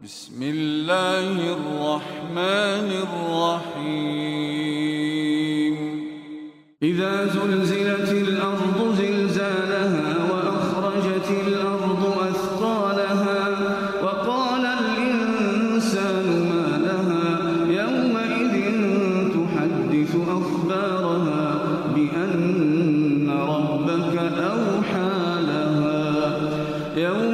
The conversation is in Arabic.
بسم الله الرحمن الرحيم إذا زلزلت الأرض زلزالها وأخرجت الأرض أثقالها وقال الإنسان ما لها يومئذ تحدث أخبارها بأن ربك أوحى لها